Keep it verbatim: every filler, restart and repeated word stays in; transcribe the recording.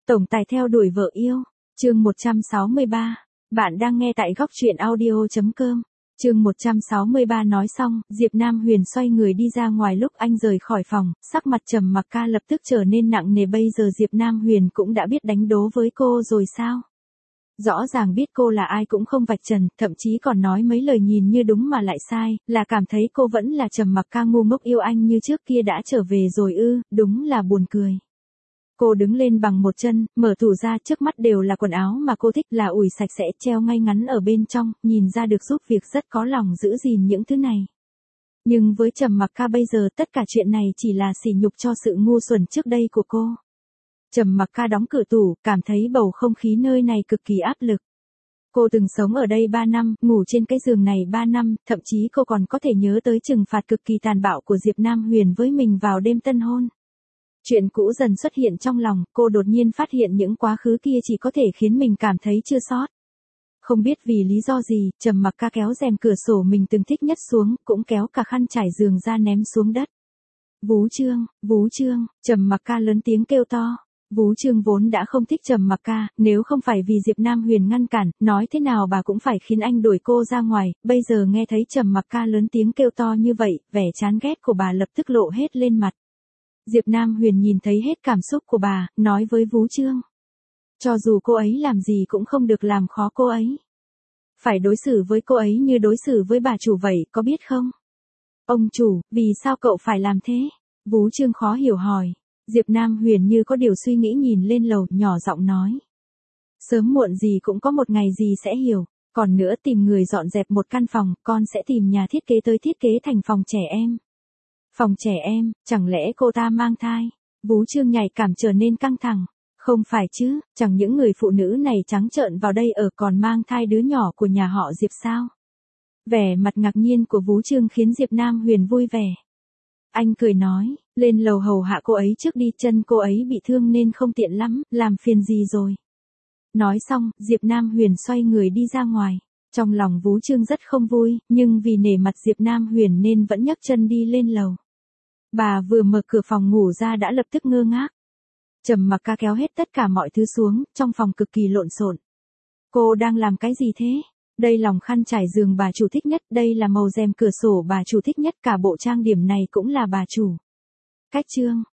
Tổng tài theo đuổi vợ yêu, chương một trăm sáu mươi ba. Bạn đang nghe tại góc truyện audio.com. Chương một trăm sáu mươi ba nói xong, Diệp Nam Huyền xoay người đi ra ngoài. Lúc anh rời khỏi phòng, sắc mặt Trầm Mặc Ca lập tức trở nên nặng nề. Bây giờ Diệp Nam Huyền cũng đã biết đánh đố với cô rồi sao? Rõ ràng biết cô là ai cũng không vạch trần, thậm chí còn nói mấy lời nhìn như đúng mà lại sai, là cảm thấy cô vẫn là Trầm Mặc Ca ngu ngốc yêu anh như trước kia đã trở về rồi ư, đúng là buồn cười. Cô đứng lên bằng một chân, mở tủ ra, trước mắt đều là quần áo mà cô thích, là ủi sạch sẽ treo ngay ngắn ở bên trong, nhìn ra được giúp việc rất có lòng giữ gìn những thứ này. Nhưng với Trầm Mặc Ca bây giờ tất cả chuyện này chỉ là sỉ nhục cho sự ngu xuẩn trước đây của cô. Trầm Mặc Ca đóng cửa tủ, cảm thấy bầu không khí nơi này cực kỳ áp lực. Cô từng sống ở đây ba năm, ngủ trên cái giường này ba năm, thậm chí cô còn có thể nhớ tới trừng phạt cực kỳ tàn bạo của Diệp Nam Huyền với mình vào đêm tân hôn. Chuyện cũ dần xuất hiện trong lòng, cô đột nhiên phát hiện những quá khứ kia chỉ có thể khiến mình cảm thấy chua xót. Không biết vì lý do gì, Trầm Mặc Ca kéo rèm cửa sổ mình từng thích nhất xuống, cũng kéo cả khăn trải giường ra ném xuống đất. Vú Trương, Vú Trương, Trầm Mặc Ca lớn tiếng kêu to. Vú Trương vốn đã không thích Trầm Mặc Ca, nếu không phải vì Diệp Nam Huyền ngăn cản, nói thế nào bà cũng phải khiến anh đuổi cô ra ngoài, bây giờ nghe thấy Trầm Mặc Ca lớn tiếng kêu to như vậy, vẻ chán ghét của bà lập tức lộ hết lên mặt. Diệp Nam Huyền nhìn thấy hết cảm xúc của bà, nói với Vú Trương. Cho dù cô ấy làm gì cũng không được làm khó cô ấy. Phải đối xử với cô ấy như đối xử với bà chủ vậy, có biết không? Ông chủ, vì sao cậu phải làm thế? Vú Trương khó hiểu hỏi. Diệp Nam Huyền như có điều suy nghĩ nhìn lên lầu, nhỏ giọng nói. Sớm muộn gì cũng có một ngày gì sẽ hiểu, còn nữa tìm người dọn dẹp một căn phòng, con sẽ tìm nhà thiết kế tới thiết kế thành phòng trẻ em. Phòng trẻ em, chẳng lẽ cô ta mang thai? Vú Trương nhạy cảm trở nên căng thẳng. Không phải chứ, chẳng những người phụ nữ này trắng trợn vào đây ở còn mang thai đứa nhỏ của nhà họ Diệp sao? Vẻ mặt ngạc nhiên của Vú Trương khiến Diệp Nam Huyền vui vẻ. Anh cười nói, lên lầu hầu hạ cô ấy trước đi, chân cô ấy bị thương nên không tiện lắm, làm phiền gì rồi. Nói xong, Diệp Nam Huyền xoay người đi ra ngoài. Trong lòng Vú Trương rất không vui, nhưng vì nể mặt Diệp Nam Huyền nên vẫn nhấc chân đi lên lầu. Bà vừa mở cửa phòng ngủ ra đã lập tức ngơ ngác. Trầm Mặc Ca kéo hết tất cả mọi thứ xuống, trong phòng cực kỳ lộn xộn. Cô đang làm cái gì thế? Đây lòng khăn trải giường bà chủ thích nhất, đây là màu rèm cửa sổ bà chủ thích nhất, cả bộ trang điểm này cũng là bà chủ. Cách chương,